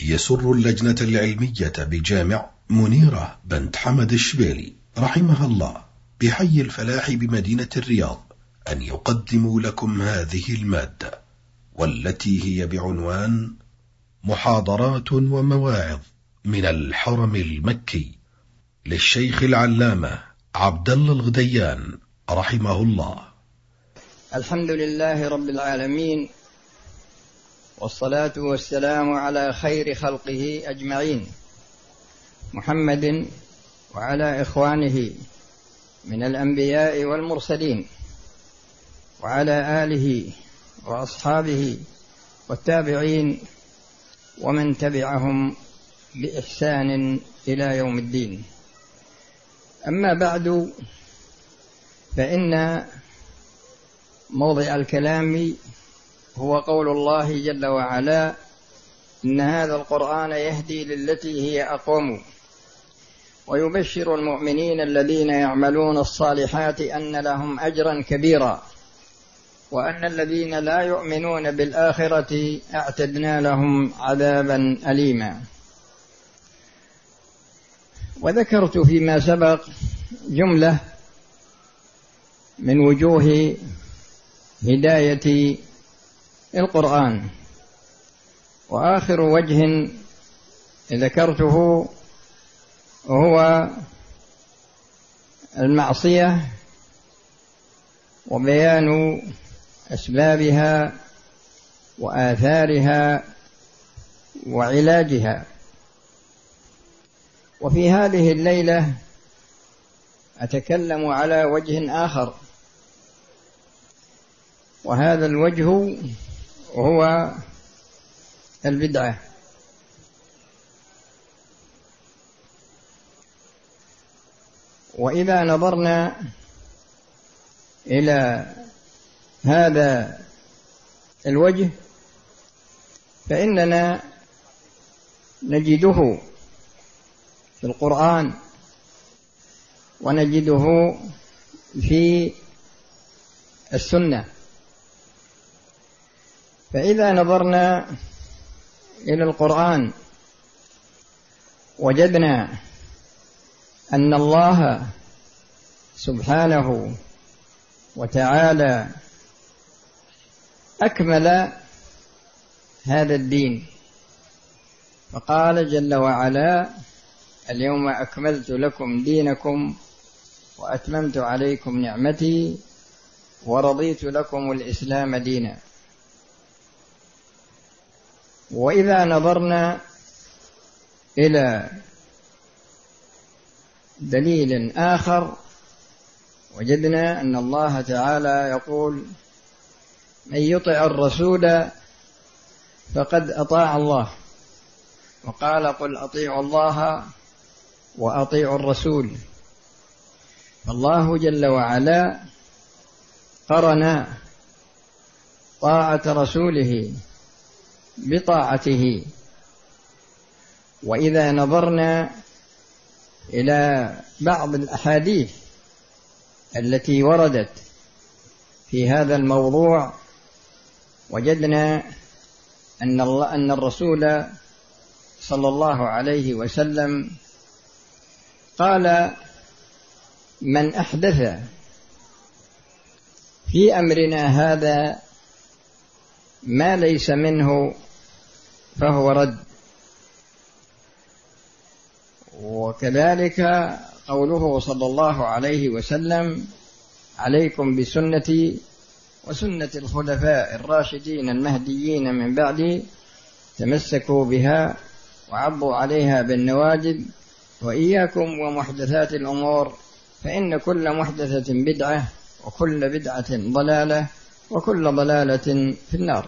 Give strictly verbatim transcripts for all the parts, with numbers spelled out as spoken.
يسر اللجنة العلمية بجامع منيرة بنت حمد الشبيلي رحمها الله بحي الفلاح بمدينة الرياض أن يقدموا لكم هذه المادة، والتي هي بعنوان محاضرات ومواعظ من الحرم المكي للشيخ العلامة عبد الله الغديان رحمه الله. الحمد لله رب العالمين، والصلاة والسلام على خير خلقه أجمعين، محمد وعلى إخوانه من الأنبياء والمرسلين، وعلى آله وأصحابه والتابعين ومن تبعهم بإحسان إلى يوم الدين. أما بعد، فإن موضع الكلام هو قول الله جل وعلا: إن هذا القرآن يهدي للتي هي أقوم ويبشر المؤمنين الذين يعملون الصالحات أن لهم أجرا كبيرا وأن الذين لا يؤمنون بالآخرة أعتدنا لهم عذابا أليما. وذكرت فيما سبق جملة من وجوه هداية القرآن، وآخر وجه ذكرته هو المعصية وبيان أسبابها وآثارها وعلاجها. وفي هذه الليلة أتكلم على وجه آخر، وهذا الوجه هو البدعة. وإذا نظرنا إلى هذا الوجه فإننا نجده في القرآن ونجده في السنة. فإذا نظرنا إلى القرآن وجدنا أن الله سبحانه وتعالى أكمل هذا الدين، فقال جل وعلا: اليوم أكملت لكم دينكم وأتممت عليكم نعمتي ورضيت لكم الإسلام دينا. وإذا نظرنا إلى دليل آخر وجدنا أن الله تعالى يقول: من يطع الرسول فقد أطاع الله، وقال: قل أطيعوا الله وأطيعوا الرسول. فالله جل وعلا قرن طاعة رسوله بطاعته. وإذا نظرنا إلى بعض الأحاديث التي وردت في هذا الموضوع وجدنا أن الله أن الرسول صلى الله عليه وسلم قال: من أحدث في أمرنا هذا ما ليس منه فهو رد. وكذلك قوله صلى الله عليه وسلم: عليكم بسنتي وسنة الخلفاء الراشدين المهديين من بعدي، تمسكوا بها وعضوا عليها بالنواجذ، وإياكم ومحدثات الأمور، فإن كل محدثة بدعة وكل بدعة ضلالة وكل ضلالة في النار.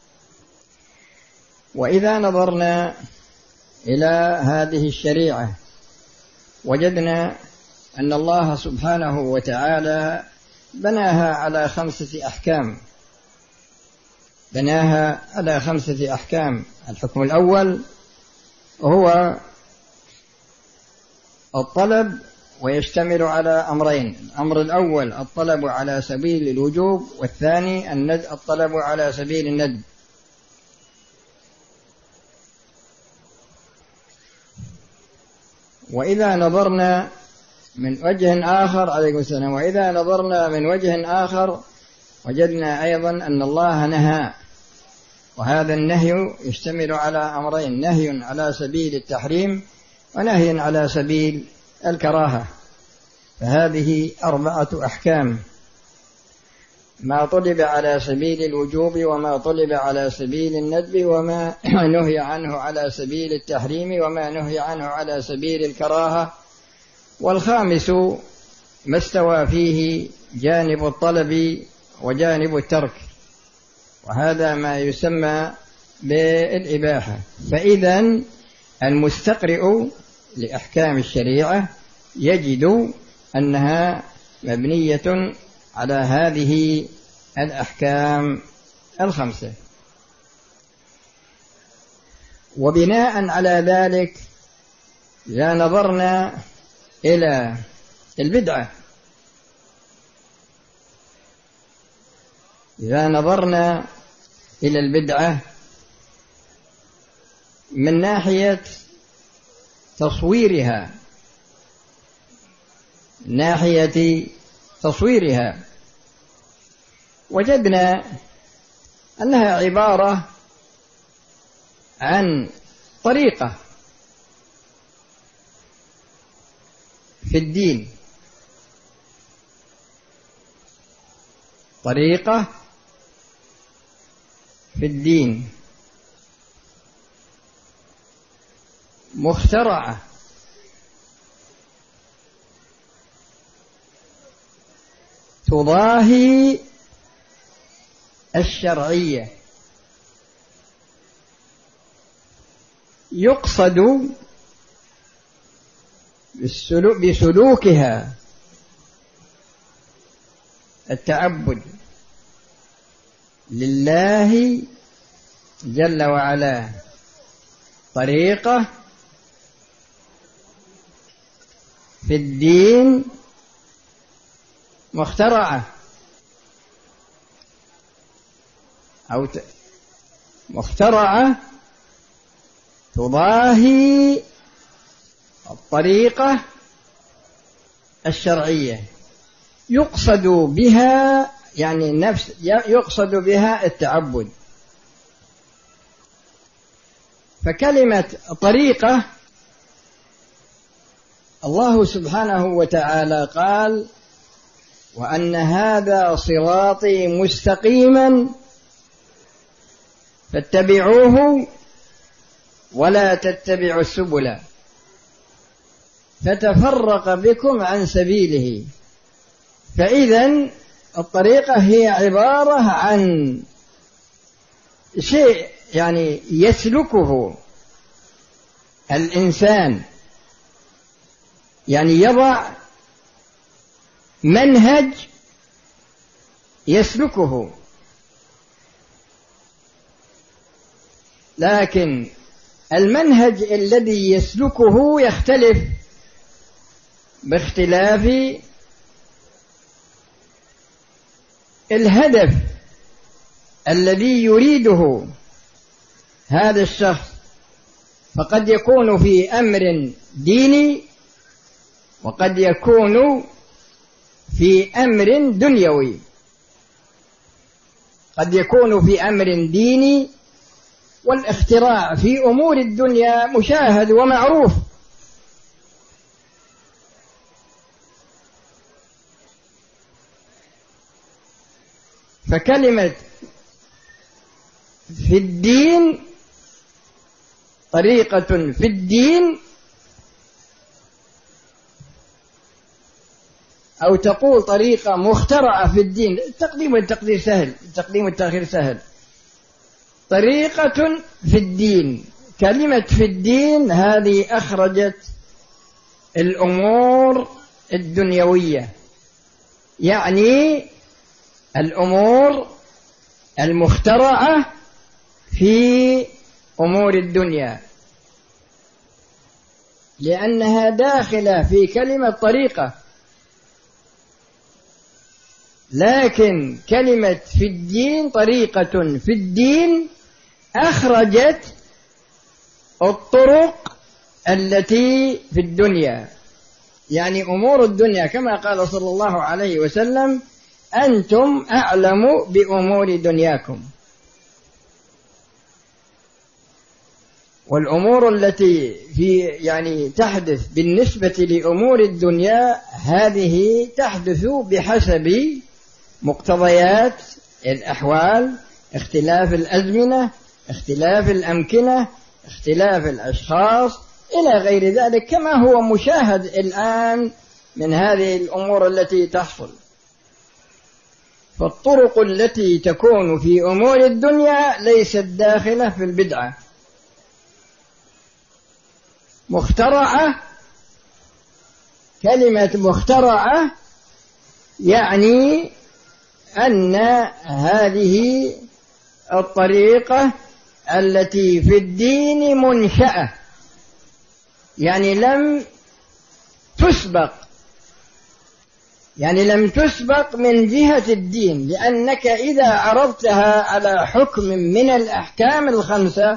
وإذا نظرنا إلى هذه الشريعة وجدنا أن الله سبحانه وتعالى بناها على خمسة أحكام بناها على خمسة أحكام. الحكم الأول هو الطلب، ويشتمل على أمرين: الأمر الأول الطلب على سبيل الوجوب، والثاني الطلب على سبيل الندب. وإذا نظرنا من وجه آخر عليكم السلام وإذا نظرنا من وجه آخر وجدنا أيضا أن الله نهى، وهذا النهي يشتمل على أمرين: نهي على سبيل التحريم ونهي على سبيل الكراهة. فهذه أربعة أحكام: ما طلب على سبيل الوجوب، وما طلب على سبيل الندب، وما نهي عنه على سبيل التحريم، وما نهي عنه على سبيل الكراهة. والخامس ما استوى فيه جانب الطلب وجانب الترك، وهذا ما يسمى بالإباحة. فإذا المستقرئ لأحكام الشريعة يجد أنها مبنية على هذه الأحكام الخمسة. وبناء على ذلك إذا نظرنا إلى البدعة إذا نظرنا إلى البدعة من ناحية تصويرها ناحية تصويرها وجدنا أنها عبارة عن طريقة في الدين، طريقة في الدين مخترعة تضاهي الشرعية، يقصد بسلوكها التعبد لله جل وعلا، طريقة في الدين مخترعة أو مخترعة تضاهي الطريقة الشرعية، يقصد بها يعني نفس يقصد بها التعبد. فكلمة طريقة الله سبحانه وتعالى قال: وأن هذا صراطي مستقيما فاتبعوه ولا تتبعوا السبل فتفرق بكم عن سبيله. فإذن الطريقة هي عبارة عن شيء يعني يسلكه الإنسان، يعني يضع منهج يسلكه، لكن المنهج الذي يسلكه يختلف باختلاف الهدف الذي يريده هذا الشخص، فقد يكون في أمر ديني وقد يكون في أمر دنيوي. قد يكون في أمر ديني، والاختراع في أمور الدنيا مشاهد ومعروف، فكلمة في الدين طريقة في الدين، أو تقول طريقة مخترعة في الدين، التقديم والتقدير سهل، التقديم والتأخير سهل. طريقة في الدين، كلمة في الدين هذه أخرجت الأمور الدنيوية، يعني الأمور المخترعة في أمور الدنيا، لأنها داخلة في كلمة طريقة. لكن كلمة في الدين طريقة في الدين أخرجت الطرق التي في الدنيا، يعني أمور الدنيا، كما قال صلى الله عليه وسلم: أنتم أعلم بأمور دنياكم. والأمور التي في يعني تحدث بالنسبة لأمور الدنيا هذه تحدث بحسب مقتضيات الأحوال، اختلاف الأزمنة، اختلاف الأمكنة، اختلاف الأشخاص إلى غير ذلك، كما هو مشاهد الآن من هذه الأمور التي تحصل. فالطرق التي تكون في أمور الدنيا ليست داخلة في البدعة، مخترعة. كلمة مخترعة يعني أن هذه الطريقة التي في الدين منشأة، يعني لم تسبق، يعني لم تسبق من جهة الدين، لأنك إذا عرضتها على حكم من الأحكام الخمسة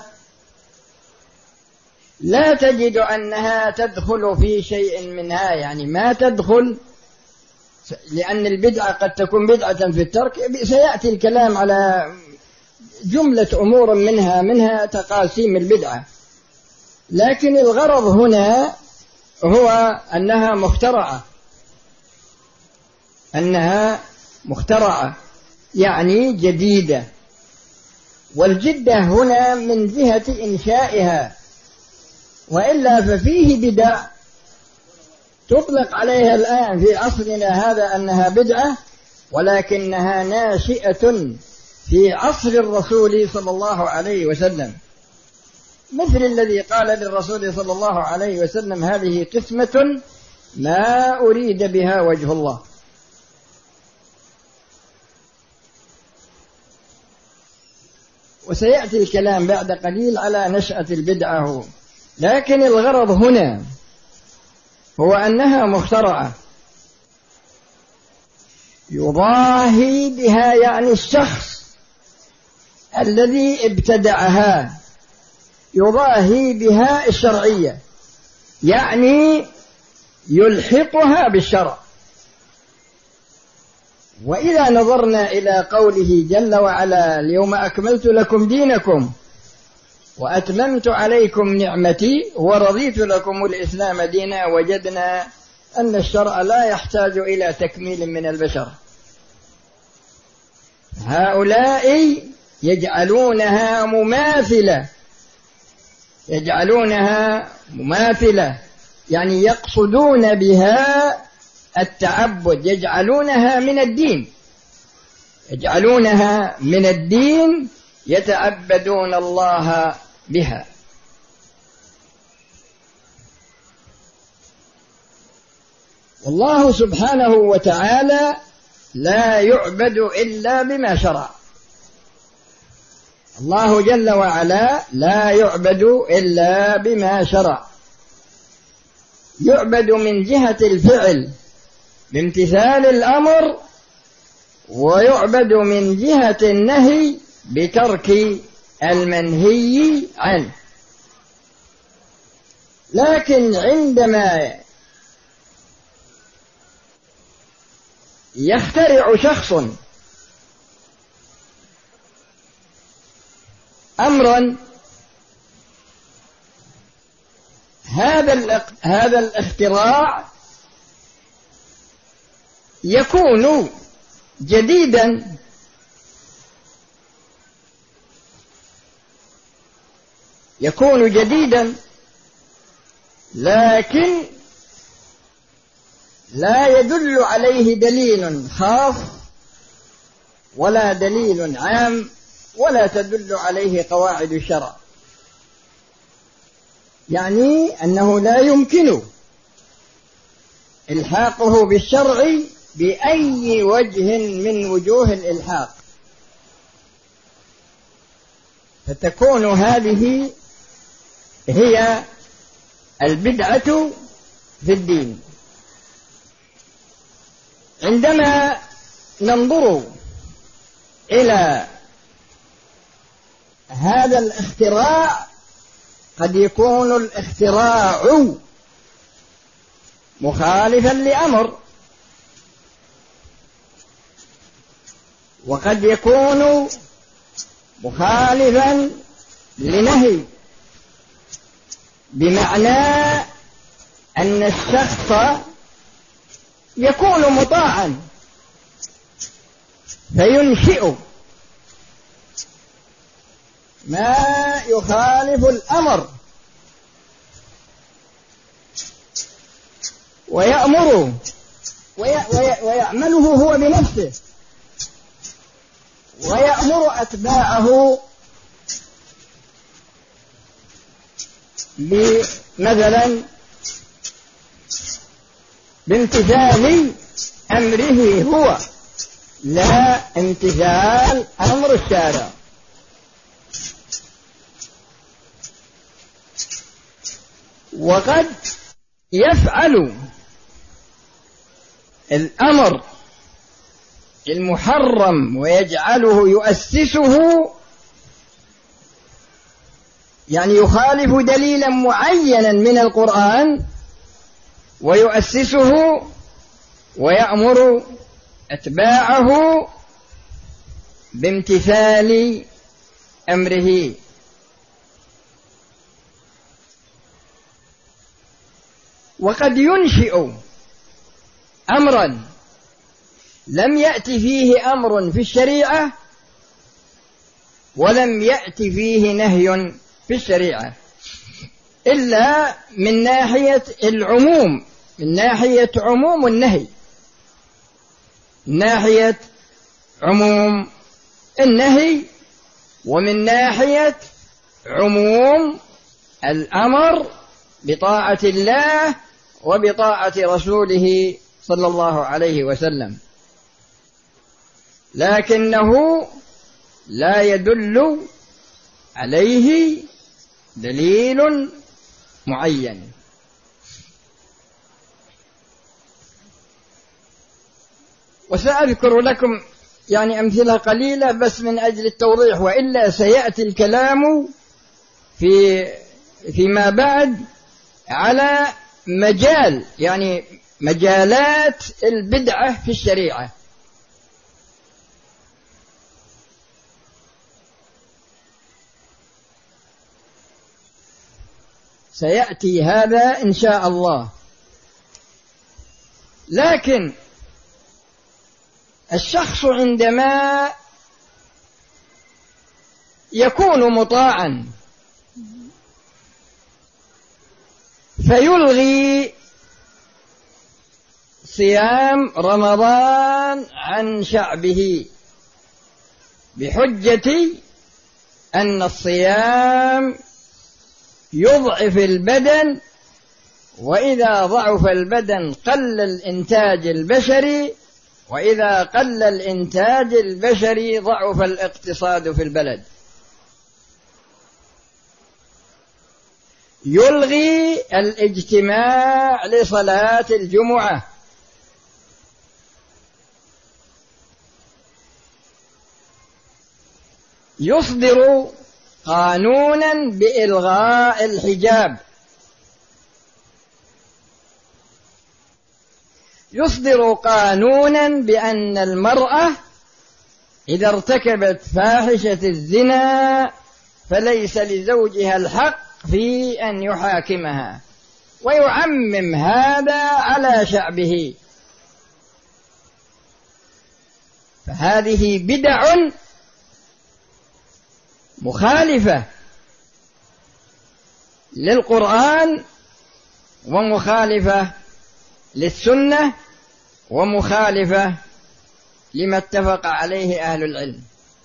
لا تجد أنها تدخل في شيء منها، يعني ما تدخل، لأن البدعة قد تكون بدعة في الترك. سيأتي الكلام على جملة أمور منها منها تقاسيم البدعة، لكن الغرض هنا هو أنها مخترعة، أنها مخترعة يعني جديدة. والجدة هنا من جهة إنشائها، وإلا ففيه بدع تطلق عليها الآن في عصرنا هذا أنها بدعة، ولكنها ناشئة في عصر الرسول صلى الله عليه وسلم، مثل الذي قال للرسول صلى الله عليه وسلم: هذه قسمة ما أريد بها وجه الله. وسيأتي الكلام بعد قليل على نشأة البدعة، لكن الغرض هنا هو أنها مخترعة يضاهي بها، يعني الشخص الذي ابتدعها يضاهي بها الشرعية، يعني يلحقها بالشرع. وإذا نظرنا إلى قوله جل وعلا: اليوم أكملت لكم دينكم وأتممت عليكم نعمتي ورضيت لكم الإسلام دينا، وجدنا أن الشرع لا يحتاج إلى تكميل من البشر. هؤلاء يجعلونها مماثلة، يجعلونها مماثلة يعني يقصدون بها التعبد، يجعلونها من الدين، يجعلونها من الدين، يتعبدون الله بها. والله سبحانه وتعالى لا يعبد إلا بما شرع. الله جل وعلا لا يعبد إلا بما شرع، يعبد من جهة الفعل بامتثال الأمر، ويعبد من جهة النهي بترك المنهي عنه. لكن عندما يخترع شخص أمرا، هذا هذا الاختراع يكون جديدا، يكون جديدا لكن لا يدل عليه دليل خاص ولا دليل عام، ولا تدل عليه قواعد الشرع، يعني أنه لا يمكن إلحاقه بالشرع بأي وجه من وجوه الإلحاق، فتكون هذه هي البدعة في الدين. عندما ننظر إلى هذا الاختراع قد يكون الاختراع مخالفا لأمر، وقد يكون مخالفا لنهي، بمعنى أن الشخص يكون مطاعا فينشئ ما يخالف الأمر ويأمره ويعمله هو بنفسه، ويأمر أتباعه مثلا بامتثال أمره هو، لا امتثال أمر الشارع. وقد يفعل الأمر المحرم ويجعله يؤسسه، يعني يخالف دليلا معينا من القرآن ويؤسسه ويأمر أتباعه بامتثال أمره. وقد ينشئ أمرا لم يأت فيه أمر في الشريعة ولم يأت فيه نهي في الشريعة، إلا من ناحية العموم، من ناحية عموم النهي، من ناحية عموم النهي، ومن ناحية عموم الأمر بطاعة الله وبطاعة رسوله صلى الله عليه وسلم، لكنه لا يدل عليه دليل معين. وسأذكر لكم يعني أمثلة قليلة بس من أجل التوضيح، وإلا سيأتي الكلام في فيما بعد على مجال يعني مجالات البدعة في الشريعة. سيأتي هذا إن شاء الله. لكن الشخص عندما يكون مطاعا فيلغي صيام رمضان عن شعبه بحجة أن الصيام يضعف البدن، وإذا ضعف البدن قل الإنتاج البشري، وإذا قل الإنتاج البشري ضعف الاقتصاد في البلد. يلغي الاجتماع لصلاة الجمعة، يصدر قانونا بإلغاء الحجاب، يصدر قانونا بأن المرأة إذا ارتكبت فاحشة الزنا فليس لزوجها الحق في أن يحاكمها، ويعمم هذا على شعبه. فهذه بدع مخالفة للقرآن ومخالفة للسنة ومخالفة لما اتفق عليه أهل العلم.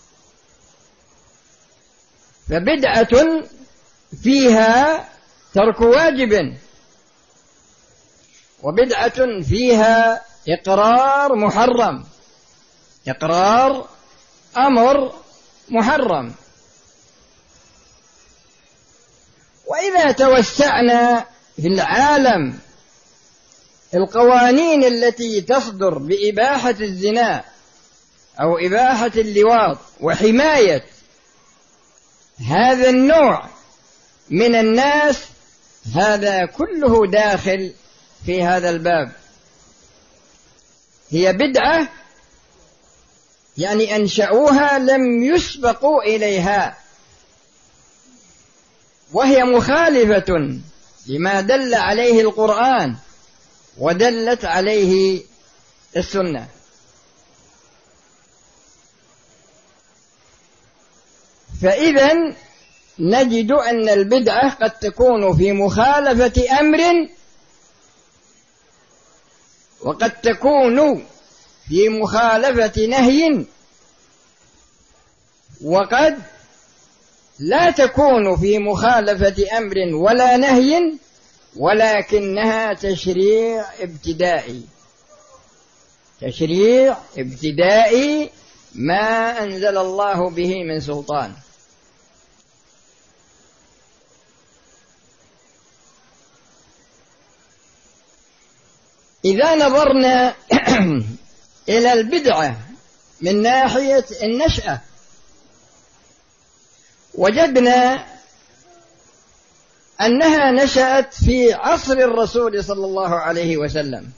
فبدعة فيها ترك واجب، وبدعة فيها إقرار محرم، إقرار أمر محرم. وإذا توسعنا في العالم القوانين التي تصدر بإباحة الزنا أو إباحة اللواط وحماية هذا النوع من الناس، هذا كله داخل في هذا الباب. هي بدعة يعني أنشأوها لم يسبقوا إليها، وهي مخالفة لما دل عليه القرآن ودلت عليه السنة. فإذا نجد أن البدعة قد تكون في مخالفة أمر، وقد تكون في مخالفة نهي، وقد لا تكون في مخالفة أمر ولا نهي، ولكنها تشريع ابتدائي، تشريع ابتدائي ما أنزل الله به من سلطان. إذا نظرنا إلى البدعة من ناحية النشأة، وجدنا أنها نشأت في عصر الرسول صلى الله عليه وسلم،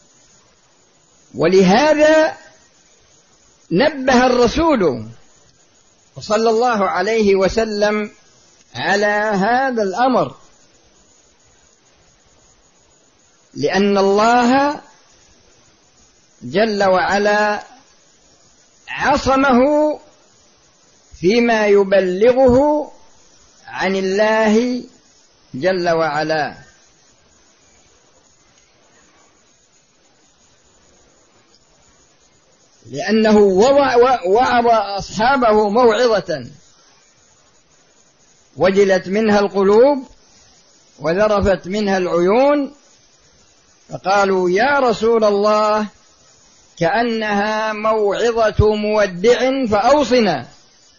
ولهذا نبه الرسول صلى الله عليه وسلم على هذا الأمر، لأن الله جل وعلا عصمه فيما يبلغه عن الله جل وعلا. لأنه وعظ أصحابه موعظة وجلت منها القلوب وذرفت منها العيون، فقالوا يا رسول الله كأنها موعظة مودع فأوصنا.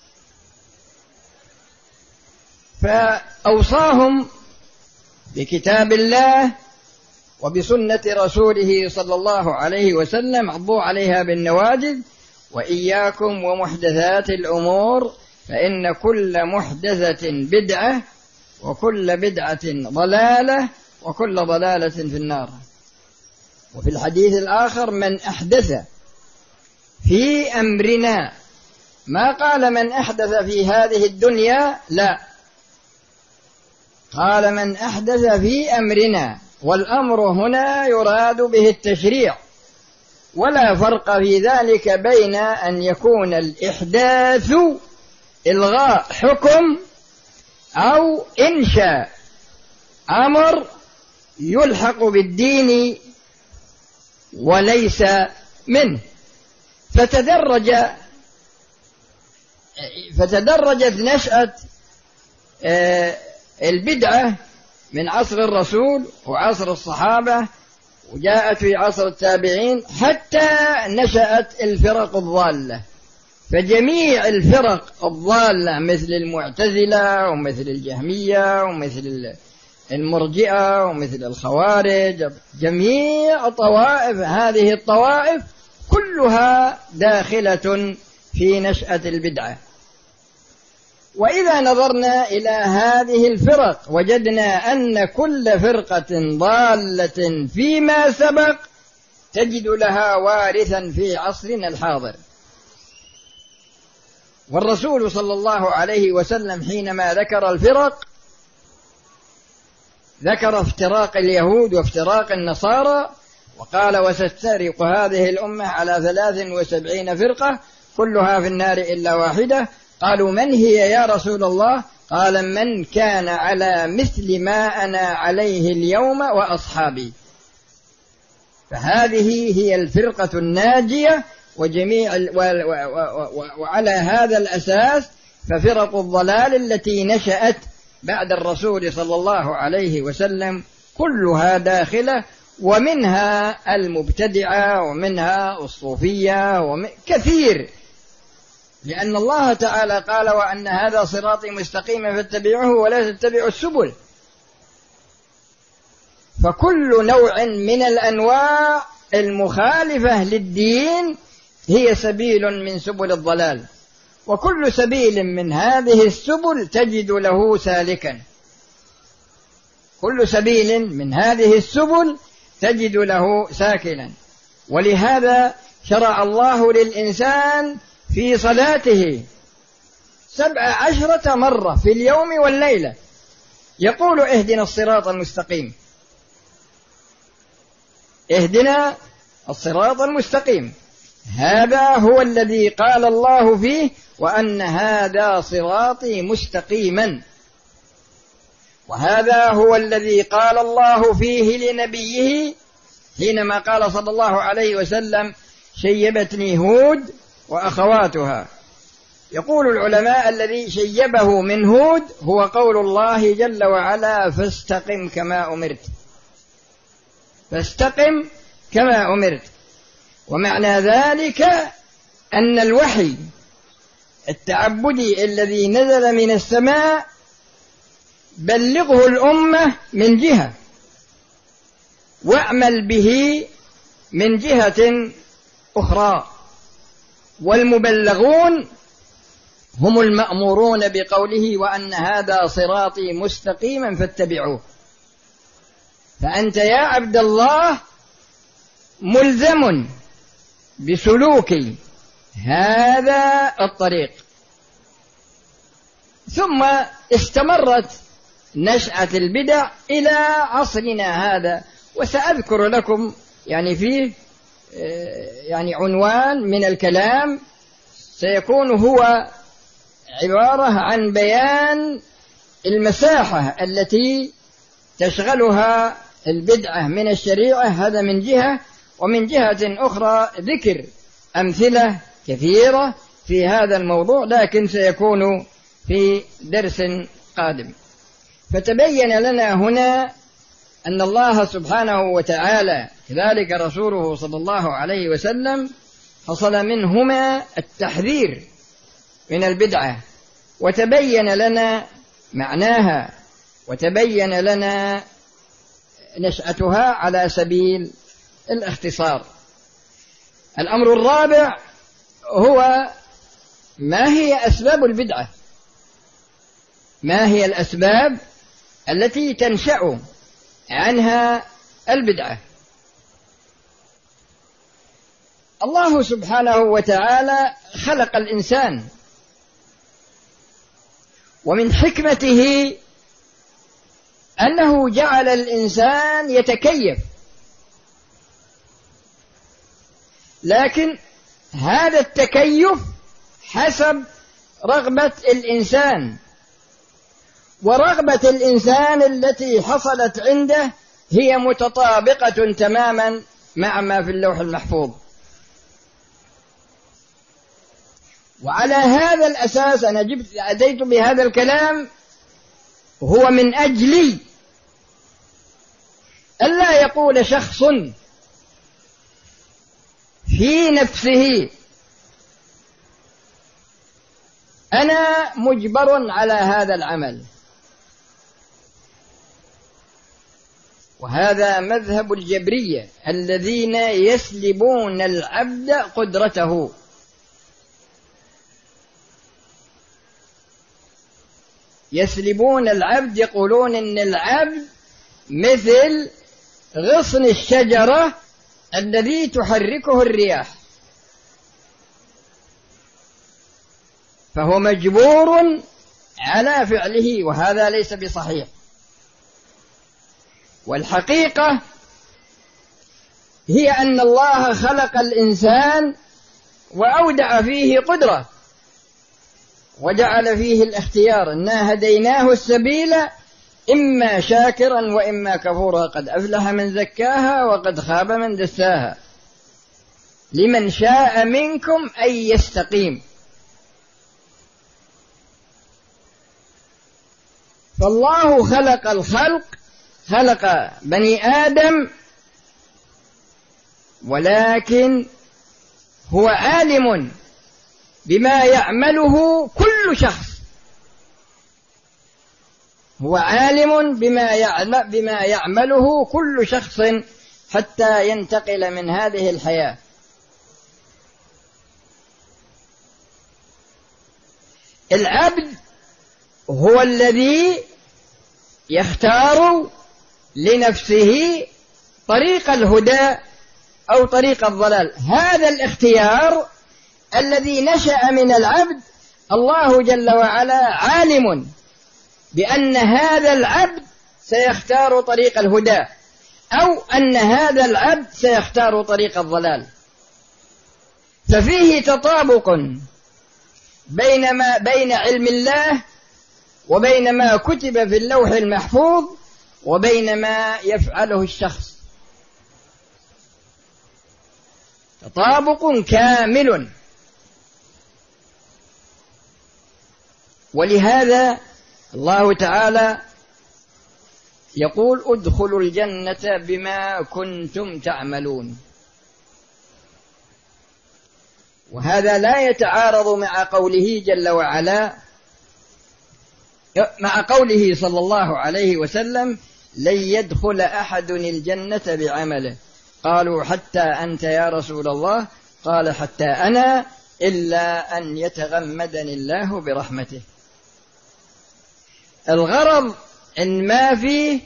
فأوصاهم بكتاب الله وبسنة رسوله صلى الله عليه وسلم، عضوا عليها بالنواجذ، وإياكم ومحدثات الأمور فإن كل محدثة بدعة وكل بدعة ضلالة وكل ضلالة في النار. وفي الحديث الآخر من أحدث في أمرنا، ما قال من أحدث في هذه الدنيا، لا، قال من أحدث في أمرنا، والأمر هنا يراد به التشريع، ولا فرق في ذلك بين أن يكون الإحداث إلغاء حكم أو إنشاء أمر يلحق بالدين وليس منه. فتدرج فتدرجت نشأة البدعة من عصر الرسول وعصر الصحابة، وجاءت في عصر التابعين، حتى نشأت الفرق الضالة. فجميع الفرق الضالة مثل المعتزلة ومثل الجهمية ومثل المرجئة ومثل الخوارج، جميع طوائف هذه الطوائف كلها داخلة في نشأة البدعة. وإذا نظرنا إلى هذه الفرق وجدنا أن كل فرقة ضالة فيما سبق تجد لها وارثا في عصرنا الحاضر. والرسول صلى الله عليه وسلم حينما ذكر الفرق ذكر افتراق اليهود وافتراق النصارى، وقال وستفترق هذه الأمة على ثلاث وسبعين فرقة كلها في النار إلا واحدة. قالوا من هي يا رسول الله؟ قال من كان على مثل ما أنا عليه اليوم وأصحابي. فهذه هي الفرقة الناجية، وجميع وعلى هذا الأساس ففرق الضلال التي نشأت بعد الرسول صلى الله عليه وسلم كلها داخلة، ومنها المبتدعة ومنها الصوفية وكثير، لأن الله تعالى قال وأن هذا صراطي مستقيما فاتبعوه ولا تتبعوا السبل. فكل نوع من الأنواع المخالفة للدين هي سبيل من سبل الضلال، وكل سبيل من هذه السبل تجد له سالكا. كل سبيل من هذه السبل تجد له ساكنا. ولهذا شرع الله للإنسان في صلاته سبع عشرة مرة في اليوم والليلة يقول اهدنا الصراط المستقيم، اهدنا الصراط المستقيم. هذا هو الذي قال الله فيه وأن هذا صراطي مستقيما، وهذا هو الذي قال الله فيه لنبيه حينما قال صلى الله عليه وسلم شيبتني هود وأخواتها. يقول العلماء الذي شيبه من هود هو قول الله جل وعلا فاستقم كما أمرت، فاستقم كما أمرت. ومعنى ذلك أن الوحي التعبدي الذي نزل من السماء بلغه الأمة من جهة واعمل به من جهة أخرى، والمبلغون هم المأمورون بقوله وأن هذا صراطي مستقيما فاتبعوه. فأنت يا عبد الله ملزم بسلوك هذا الطريق. ثم استمرت نشأة البدع إلى عصرنا هذا، وسأذكر لكم يعني فيه يعني عنوان من الكلام سيكون هو عبارة عن بيان المساحة التي تشغلها البدعة من الشريعة، هذا من جهة، ومن جهة أخرى ذكر أمثلة كثيرة في هذا الموضوع، لكن سيكون في درس قادم. فتبين لنا هنا أن الله سبحانه وتعالى كذلك رسوله صلى الله عليه وسلم حصل منهما التحذير من البدعة، وتبين لنا معناها، وتبين لنا نشأتها على سبيل الاختصار. الأمر الرابع هو ما هي أسباب البدعة، ما هي الأسباب التي تنشأ عنها البدعة. الله سبحانه وتعالى خلق الإنسان، ومن حكمته أنه جعل الإنسان يتكيف، لكن هذا التكيف حسب رغبة الإنسان، ورغبة الإنسان التي حصلت عنده هي متطابقة تماما مع ما في اللوح المحفوظ. وعلى هذا الأساس أنا جبت أتيت بهذا الكلام هو من أجل ألا يقول شخص في نفسه أنا مجبر على هذا العمل. وهذا مذهب الجبرية الذين يسلبون العبد قدرته. يسلبون العبد، يقولون إن العبد مثل غصن الشجرة الذي تحركه الرياح، فهو مجبور على فعله، وهذا ليس بصحيح. والحقيقة هي أن الله خلق الإنسان وأودع فيه قدرة، وجعل فيه الاختيار، إنا هديناه السبيل إما شاكرا وإما كفورا، قد أفلح من زكاها وقد خاب من دساها، لمن شاء منكم أن يستقيم. فالله خلق الخلق، خلق بني آدم، ولكن هو عالم بما يعمله كل شخص، هو عالم بما بما يعمله كل شخص حتى ينتقل من هذه الحياة. العبد هو الذي يختار لنفسه طريق الهدى أو طريق الضلال. هذا الاختيار الذي نشأ من العبد الله جل وعلا عالم بأن هذا العبد سيختار طريق الهدى أو أن هذا العبد سيختار طريق الضلال. ففيه تطابق بين ما بين علم الله وبين ما كتب في اللوح المحفوظ وبين ما يفعله الشخص، تطابق كامل. ولهذا الله تعالى يقول ادخلوا الجنة بما كنتم تعملون، وهذا لا يتعارض مع قوله جل وعلا مع قوله صلى الله عليه وسلم لن يدخل أحد الجنة بعمله، قالوا حتى أنت يا رسول الله؟ قال حتى أنا إلا أن يتغمدني الله برحمته. الغرض إن ما فيه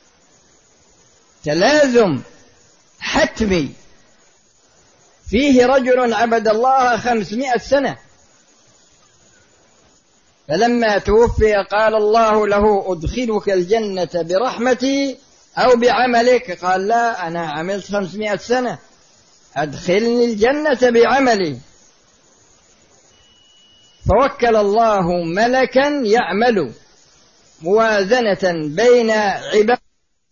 تلازم حتمي. فيه رجل عبد الله خمسمائة سنة، فلما توفي قال الله له أدخلك الجنة برحمتي أو بعملك؟ قال لا، أنا عملت خمسمائة سنة، أدخلني الجنة بعملي. فوكل الله ملكا يعمل موازنة بين عباد